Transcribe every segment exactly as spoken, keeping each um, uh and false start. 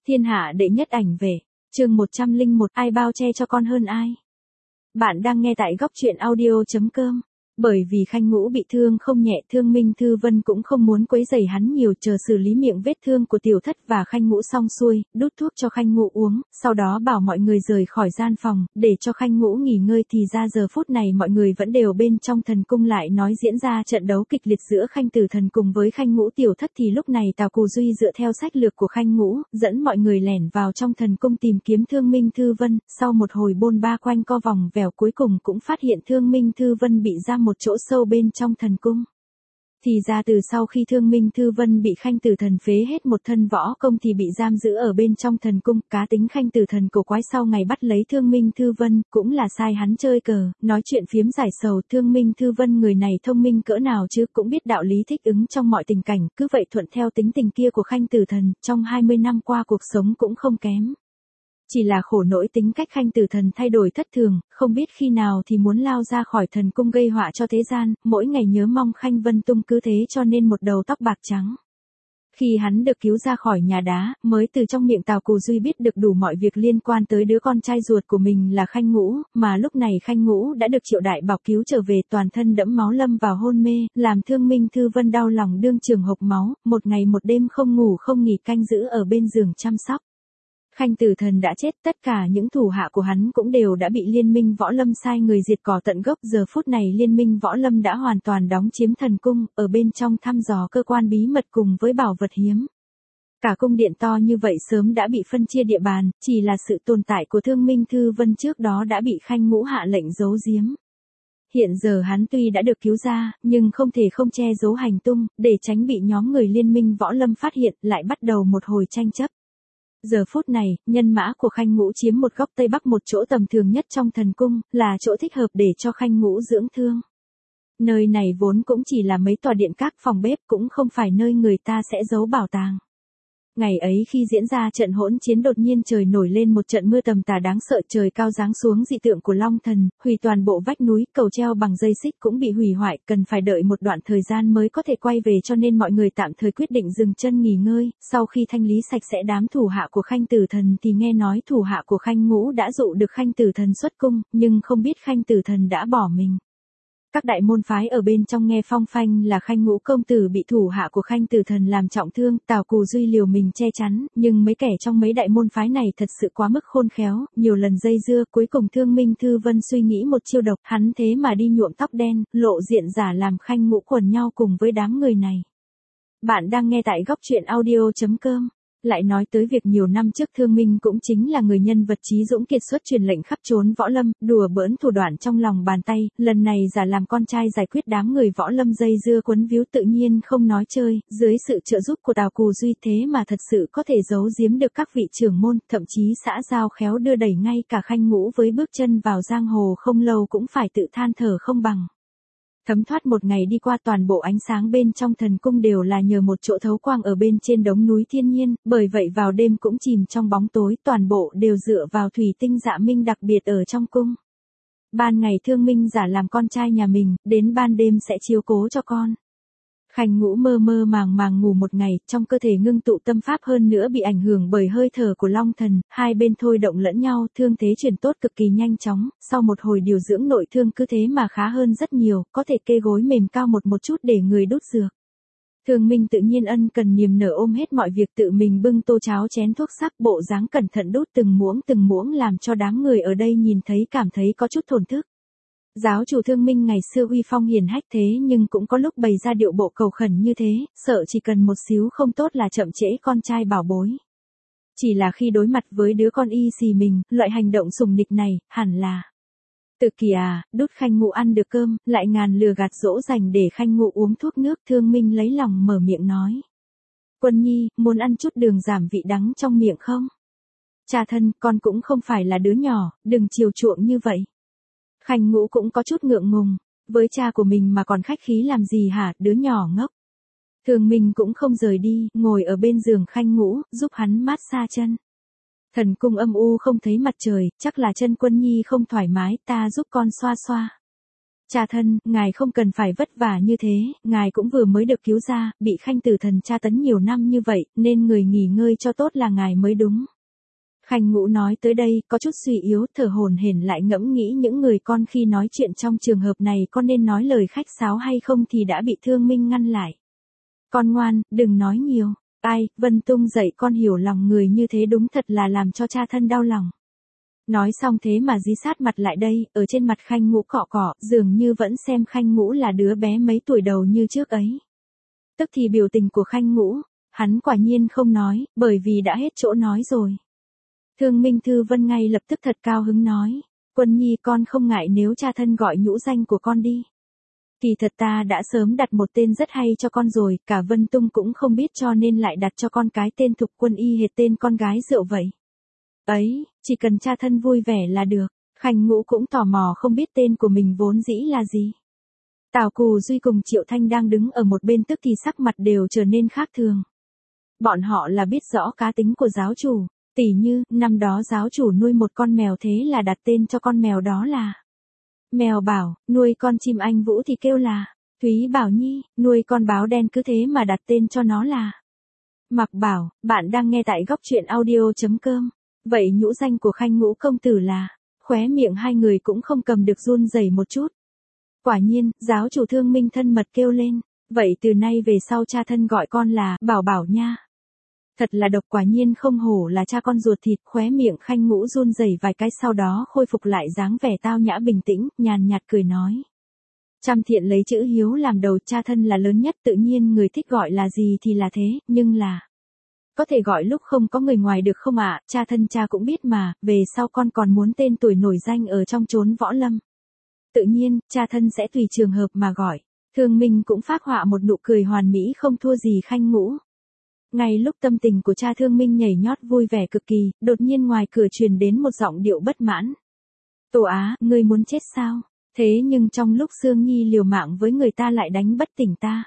Thiên hạ đệ nhất ảnh vệ, chương một trăm lẻ một, ai bao che cho con hơn ai? Bạn đang nghe tại góc truyện audio chấm com. Bởi vì Khanh Ngũ bị thương không nhẹ, Thương Minh Thư Vân cũng không muốn quấy rầy hắn nhiều, chờ xử lý miệng vết thương của Tiểu Thất và Khanh Ngũ xong xuôi, đút thuốc cho Khanh Ngũ uống, sau đó bảo mọi người rời khỏi gian phòng, để cho Khanh Ngũ nghỉ ngơi. Thì ra giờ phút này mọi người vẫn đều bên trong thần cung, lại nói diễn ra trận đấu kịch liệt giữa Khanh Tử Thần cùng với Khanh Ngũ Tiểu Thất. Thì lúc này Tào Cù Duy dựa theo sách lược của Khanh Ngũ, dẫn mọi người lẻn vào trong thần cung tìm kiếm Thương Minh Thư Vân. Sau một hồi bôn ba quanh co vòng vèo, cuối cùng cũng phát hiện Thương Minh Thư Vân bị giam một chỗ sâu bên trong thần cung. Thì ra từ sau khi Thương Minh Thư Vân bị Khanh Tử Thần phế hết một thân võ công thì bị giam giữ ở bên trong thần cung. Cá tính Khanh Tử Thần cổ quái, sau ngày bắt lấy Thương Minh Thư Vân, cũng là sai hắn chơi cờ, nói chuyện phiếm giải sầu. Thương Minh Thư Vân người này thông minh cỡ nào chứ, cũng biết đạo lý thích ứng trong mọi tình cảnh, cứ vậy thuận theo tính tình kia của Khanh Tử Thần, trong hai mươi năm qua cuộc sống cũng không kém. Chỉ là khổ nỗi tính cách Khanh Tử Thần thay đổi thất thường, không biết khi nào thì muốn lao ra khỏi thần cung gây họa cho thế gian, mỗi ngày nhớ mong Khanh Vân Tung, cứ thế cho nên một đầu tóc bạc trắng. Khi hắn được cứu ra khỏi nhà đá, mới từ trong miệng Tào Cù Duy biết được đủ mọi việc liên quan tới đứa con trai ruột của mình là Khanh Ngũ, mà lúc này Khanh Ngũ đã được Triệu Đại Bảo cứu trở về, toàn thân đẫm máu lâm vào hôn mê, làm Thương Minh Thư Vân đau lòng đương trường hộc máu, một ngày một đêm không ngủ không nghỉ canh giữ ở bên giường chăm sóc. Khanh Tử Thần đã chết, tất cả những thủ hạ của hắn cũng đều đã bị Liên Minh Võ Lâm sai người diệt cỏ tận gốc. Giờ phút này Liên Minh Võ Lâm đã hoàn toàn đóng chiếm thần cung, ở bên trong thăm dò cơ quan bí mật cùng với bảo vật hiếm. Cả cung điện to như vậy sớm đã bị phân chia địa bàn, chỉ là sự tồn tại của Thương Minh Thư Vân trước đó đã bị Khanh Ngũ hạ lệnh giấu giếm. Hiện giờ hắn tuy đã được cứu ra, nhưng không thể không che giấu hành tung, để tránh bị nhóm người Liên Minh Võ Lâm phát hiện, lại bắt đầu một hồi tranh chấp. Giờ phút này, nhân mã của Khanh Ngũ chiếm một góc tây bắc, một chỗ tầm thường nhất trong thần cung, là chỗ thích hợp để cho Khanh Ngũ dưỡng thương. Nơi này vốn cũng chỉ là mấy tòa điện các phòng bếp, cũng không phải nơi người ta sẽ giấu bảo tàng. Ngày ấy khi diễn ra trận hỗn chiến, đột nhiên trời nổi lên một trận mưa tầm tà đáng sợ, trời cao giáng xuống dị tượng của Long Thần, hủy toàn bộ vách núi, cầu treo bằng dây xích cũng bị hủy hoại, cần phải đợi một đoạn thời gian mới có thể quay về, cho nên mọi người tạm thời quyết định dừng chân nghỉ ngơi. Sau khi thanh lý sạch sẽ đám thủ hạ của Khanh Tử Thần thì nghe nói thủ hạ của Khanh Ngũ đã dụ được Khanh Tử Thần xuất cung, nhưng không biết Khanh Tử Thần đã bỏ mình. Các đại môn phái ở bên trong nghe phong phanh là Khanh Ngũ công tử bị thủ hạ của Khanh Tử Thần làm trọng thương, Tào Cù Duy liều mình che chắn, nhưng mấy kẻ trong mấy đại môn phái này thật sự quá mức khôn khéo, nhiều lần dây dưa, cuối cùng Thương Minh Thư Vân suy nghĩ một chiêu độc, hắn thế mà đi nhuộm tóc đen, lộ diện giả làm Khanh Ngũ quần nhau cùng với đám người này. Bạn đang nghe tại góc truyện audio chấm com. Lại nói tới việc nhiều năm trước Thương Minh cũng chính là người nhân vật trí dũng kiệt xuất truyền lệnh khắp trốn võ lâm, đùa bỡn thủ đoạn trong lòng bàn tay, lần này giả làm con trai giải quyết đám người võ lâm dây dưa quấn víu, tự nhiên không nói chơi, dưới sự trợ giúp của Tào Cù Duy thế mà thật sự có thể giấu giếm được các vị trưởng môn, thậm chí xã giao khéo đưa đẩy ngay cả Khanh Ngũ với bước chân vào giang hồ không lâu cũng phải tự than thở không bằng. Thấm thoát một ngày đi qua, toàn bộ ánh sáng bên trong thần cung đều là nhờ một chỗ thấu quang ở bên trên đống núi thiên nhiên, bởi vậy vào đêm cũng chìm trong bóng tối, toàn bộ đều dựa vào thủy tinh dạ minh đặc biệt ở trong cung. Ban ngày Thương Minh giả làm con trai nhà mình, đến ban đêm sẽ chiếu cố cho con. Khanh Ngũ mơ mơ màng màng ngủ một ngày, trong cơ thể ngưng tụ tâm pháp, hơn nữa bị ảnh hưởng bởi hơi thở của Long Thần, hai bên thôi động lẫn nhau, thương thế chuyển tốt cực kỳ nhanh chóng, sau một hồi điều dưỡng nội thương cứ thế mà khá hơn rất nhiều, có thể kê gối mềm cao một một chút để người đút dược. Thương Minh tự nhiên ân cần niềm nở ôm hết mọi việc, tự mình bưng tô cháo chén thuốc sắc, bộ dáng cẩn thận đút từng muỗng từng muỗng, làm cho đám người ở đây nhìn thấy cảm thấy có chút thổn thức. Giáo chủ Thương Minh ngày xưa uy phong hiển hách thế nhưng cũng có lúc bày ra điệu bộ cầu khẩn như thế, sợ chỉ cần một xíu không tốt là chậm trễ con trai bảo bối. Chỉ là khi đối mặt với đứa con y xì mình, loại hành động sùng nịch này, hẳn là tự kỳ à, đút Khanh Ngũ ăn được cơm, lại ngàn lừa gạt dỗ dành để Khanh Ngũ uống thuốc nước. Thương Minh lấy lòng mở miệng nói: Quân nhi, muốn ăn chút đường giảm vị đắng trong miệng không? Cha thân, con cũng không phải là đứa nhỏ, đừng chiều chuộng như vậy. Khanh Ngũ cũng có chút ngượng ngùng, với cha của mình mà còn khách khí làm gì hả, đứa nhỏ ngốc. Thương Minh cũng không rời đi, ngồi ở bên giường Khanh Ngũ, giúp hắn mát xa chân. Thần cung âm u không thấy mặt trời, chắc là chân Quân nhi không thoải mái, ta giúp con xoa xoa. Cha thân, ngài không cần phải vất vả như thế, ngài cũng vừa mới được cứu ra, bị Khanh tử thần tra tấn nhiều năm như vậy, nên người nghỉ ngơi cho tốt là ngài mới đúng. Khanh Ngũ nói tới đây, có chút suy yếu, thở hổn hển lại ngẫm nghĩ những người con khi nói chuyện trong trường hợp này có nên nói lời khách sáo hay không thì đã bị Thương Minh ngăn lại. Con ngoan, đừng nói nhiều. Ai, Vân Tung dạy con hiểu lòng người như thế đúng thật là làm cho cha thân đau lòng. Nói xong thế mà dí sát mặt lại đây, ở trên mặt Khanh Ngũ cọ cọ, dường như vẫn xem Khanh Ngũ là đứa bé mấy tuổi đầu như trước ấy. Tức thì biểu tình của Khanh Ngũ, hắn quả nhiên không nói, bởi vì đã hết chỗ nói rồi. Thương Minh Thư Vân ngay lập tức thật cao hứng nói, Quân Nhi con không ngại nếu cha thân gọi nhũ danh của con đi. Kỳ thật ta đã sớm đặt một tên rất hay cho con rồi, cả Vân Tung cũng không biết cho nên lại đặt cho con cái tên Thục Quân y hệt tên con gái rượu vậy. Ấy, chỉ cần cha thân vui vẻ là được. Khanh Ngũ cũng tò mò không biết tên của mình vốn dĩ là gì. Tào Cù Duy cùng Triệu Thanh đang đứng ở một bên tức thì sắc mặt đều trở nên khác thường. Bọn họ là biết rõ cá tính của giáo chủ, tỉ như, năm đó giáo chủ nuôi một con mèo thế là đặt tên cho con mèo đó là Mèo Bảo, nuôi con chim anh Vũ thì kêu là Thúy Bảo Nhi, nuôi con báo đen cứ thế mà đặt tên cho nó là Mặc Bảo. Bạn đang nghe tại góc truyện audio chấm com. Vậy nhũ danh của Khanh Ngũ công tử là? Khóe miệng hai người cũng không cầm được run rẩy một chút. Quả nhiên, giáo chủ Thương Minh thân mật kêu lên, vậy từ nay về sau cha thân gọi con là Bảo Bảo nha. Thật là độc, quả nhiên không hổ là cha con ruột thịt. Khóe miệng Khanh Ngũ run rẩy vài cái sau đó khôi phục lại dáng vẻ tao nhã bình tĩnh, nhàn nhạt cười nói. Trăm thiện lấy chữ hiếu làm đầu, cha thân là lớn nhất, tự nhiên người thích gọi là gì thì là thế, nhưng là có thể gọi lúc không có người ngoài được không ạ? À? Cha thân cha cũng biết mà, về sau con còn muốn tên tuổi nổi danh ở trong chốn võ lâm. Tự nhiên, cha thân sẽ tùy trường hợp mà gọi. Thương Minh cũng phác họa một nụ cười hoàn mỹ không thua gì Khanh Ngũ. Ngay lúc tâm tình của cha Thương Minh nhảy nhót vui vẻ cực kỳ, đột nhiên ngoài cửa truyền đến một giọng điệu bất mãn. Tổ Á, ngươi muốn chết sao? Thế nhưng trong lúc Sương Nhi liều mạng với người ta lại đánh bất tỉnh ta.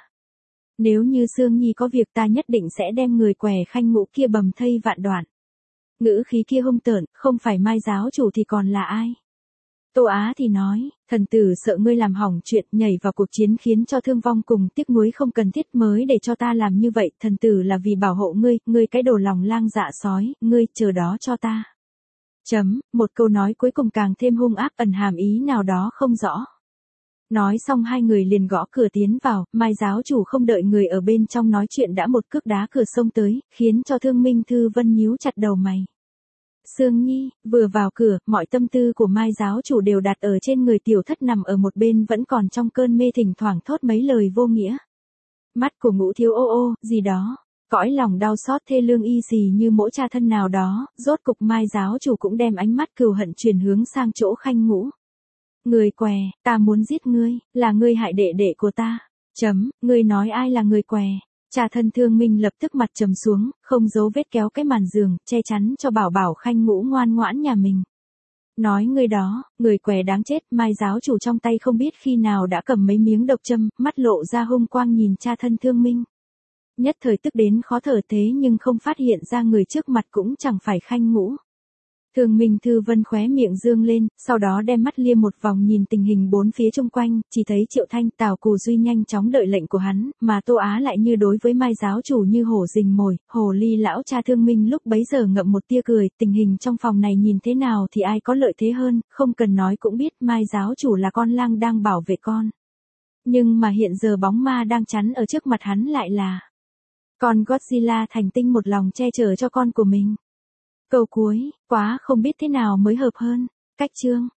Nếu như Sương Nhi có việc ta nhất định sẽ đem người què Khanh Ngũ kia bầm thây vạn đoạn. Ngữ khí kia hung tợn, không phải Mai giáo chủ thì còn là ai? Tô Á thì nói, thần tử sợ ngươi làm hỏng chuyện, nhảy vào cuộc chiến khiến cho thương vong cùng tiếc nuối không cần thiết mới để cho ta làm như vậy, thần tử là vì bảo hộ ngươi, ngươi cái đồ lòng lang dạ sói, ngươi chờ đó cho ta. Chấm, một câu nói cuối cùng càng thêm hung ác, ẩn hàm ý nào đó không rõ. Nói xong hai người liền gõ cửa tiến vào, Mai giáo chủ không đợi người ở bên trong nói chuyện đã một cước đá cửa xông tới, khiến cho Thương Minh Thư Vân nhíu chặt đầu mày. Sương Nhi, vừa vào cửa, mọi tâm tư của Mai giáo chủ đều đặt ở trên người tiểu thất nằm ở một bên vẫn còn trong cơn mê thỉnh thoảng thốt mấy lời vô nghĩa. Mắt của Ngũ thiếu ô ô, gì đó, cõi lòng đau xót thê lương y xì như mỗi cha thân nào đó, rốt cục Mai giáo chủ cũng đem ánh mắt cừu hận chuyển hướng sang chỗ Khanh Ngũ. Người què, ta muốn giết ngươi, là ngươi hại đệ đệ của ta. Chấm, ngươi nói ai là người què? Cha thân Thương Minh lập tức mặt trầm xuống, không giấu vết kéo cái màn giường, che chắn cho bảo bảo Khanh Ngũ ngoan ngoãn nhà mình. Nói ngươi đó, người què đáng chết. Mai giáo chủ trong tay không biết khi nào đã cầm mấy miếng độc châm, mắt lộ ra hung quang nhìn cha thân Thương Minh. Nhất thời tức đến khó thở thế nhưng không phát hiện ra người trước mặt cũng chẳng phải Khanh Ngũ. Thương Minh Thư Vân khóe miệng dương lên, sau đó đem mắt liếc một vòng nhìn tình hình bốn phía xung quanh, chỉ thấy Triệu Thanh, Tào Cù Duy nhanh chóng đợi lệnh của hắn, mà Tô Á lại như đối với Mai giáo chủ như hổ rình mồi. Hồ ly lão cha Thương Minh lúc bấy giờ ngậm một tia cười, tình hình trong phòng này nhìn thế nào thì ai có lợi thế hơn, không cần nói cũng biết Mai giáo chủ là con lang đang bảo vệ con. Nhưng mà hiện giờ bóng ma đang chắn ở trước mặt hắn lại là con Godzilla thành tinh một lòng che chở cho con của mình. Câu cuối, quá không biết thế nào mới hợp hơn. Cách chương